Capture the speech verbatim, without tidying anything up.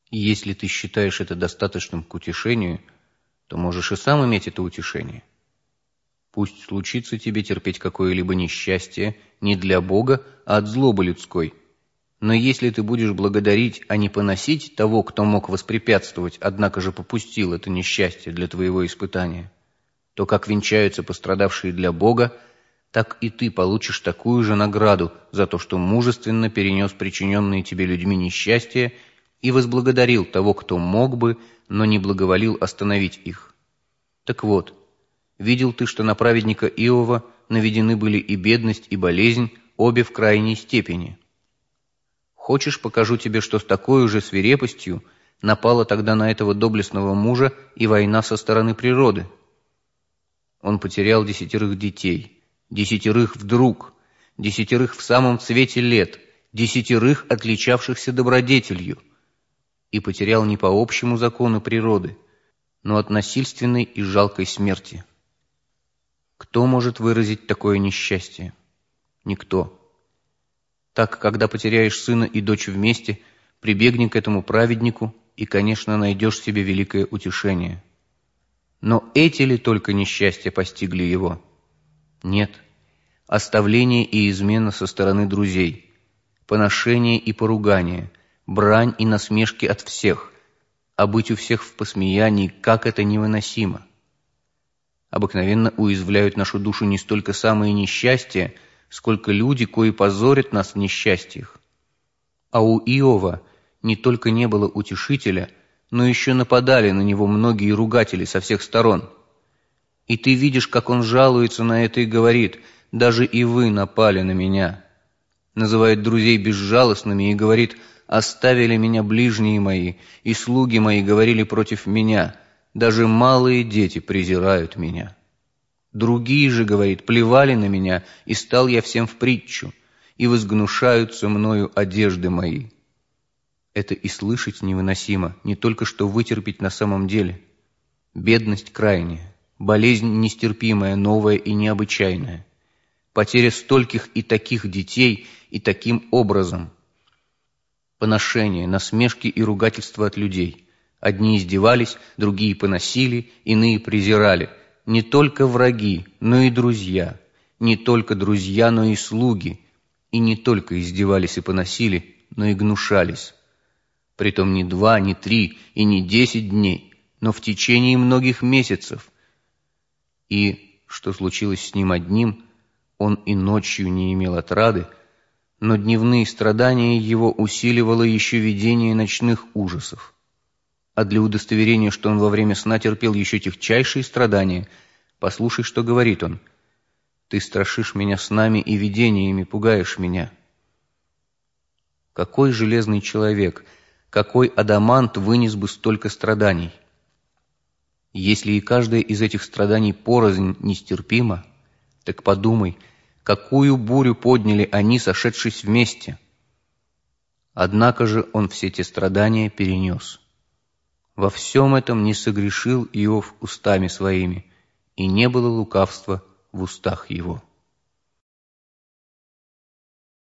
И если ты считаешь это достаточным к утешению, то можешь и сам иметь это утешение. Пусть случится тебе терпеть какое-либо несчастье не для Бога, а от злобы людской. Но если ты будешь благодарить, а не поносить того, кто мог воспрепятствовать, однако же попустил это несчастье для твоего испытания, то как венчаются пострадавшие для Бога, так и ты получишь такую же награду за то, что мужественно перенес причиненные тебе людьми несчастья и возблагодарил того, кто мог бы, но не благоволил остановить их. Так вот, видел ты, что на праведника Иова наведены были и бедность, и болезнь, обе в крайней степени. Хочешь, покажу тебе, что с такой же свирепостью напала тогда на этого доблестного мужа и война со стороны природы? Он потерял десятерых детей, десятерых вдруг, десятерых в самом цвете лет, десятерых, отличавшихся добродетелью, и потерял не по общему закону природы, но от насильственной и жалкой смерти. Кто может выразить такое несчастье? Никто. Так, когда потеряешь сына и дочь вместе, прибегни к этому праведнику и, конечно, найдешь себе великое утешение. Но эти ли только несчастья постигли его? Нет. Оставление и измена со стороны друзей, поношение и поругание, брань и насмешки от всех, а быть у всех в посмеянии, как это невыносимо. Обыкновенно уязвляют нашу душу не столько самые несчастья, сколько люди, кои позорят нас в несчастьях. А у Иова не только не было утешителя, но еще нападали на него многие ругатели со всех сторон. И ты видишь, как он жалуется на это и говорит: «Даже и вы напали на меня». Называет друзей безжалостными и говорит: «Оставили меня ближние мои, и слуги мои говорили против меня, даже малые дети презирают меня». Другие же, говорит, плевали на меня, и стал я всем в притчу, и возгнушаются мною одежды мои. Это и слышать невыносимо, не только что вытерпеть на самом деле. Бедность крайняя, болезнь нестерпимая, новая и необычайная, потеря стольких и таких детей и таким образом, поношение, насмешки и ругательства от людей. Одни издевались, другие поносили, иные презирали. Не только враги, но и друзья, не только друзья, но и слуги, и не только издевались и поносили, но и гнушались. Притом не два, не три и не десять дней, но в течение многих месяцев. И, что случилось с ним одним, он и ночью не имел отрады, но дневные страдания его усиливало еще видение ночных ужасов. А для удостоверения, что он во время сна терпел еще тягчайшие страдания, послушай, что говорит он: «Ты страшишь меня снами и видениями, пугаешь меня». Какой железный человек, какой адамант вынес бы столько страданий? Если и каждое из этих страданий порознь нестерпимо, так подумай, какую бурю подняли они, сошедшись вместе. Однако же он все те страдания перенес. Во всем этом не согрешил Иов устами своими, и не было лукавства в устах его.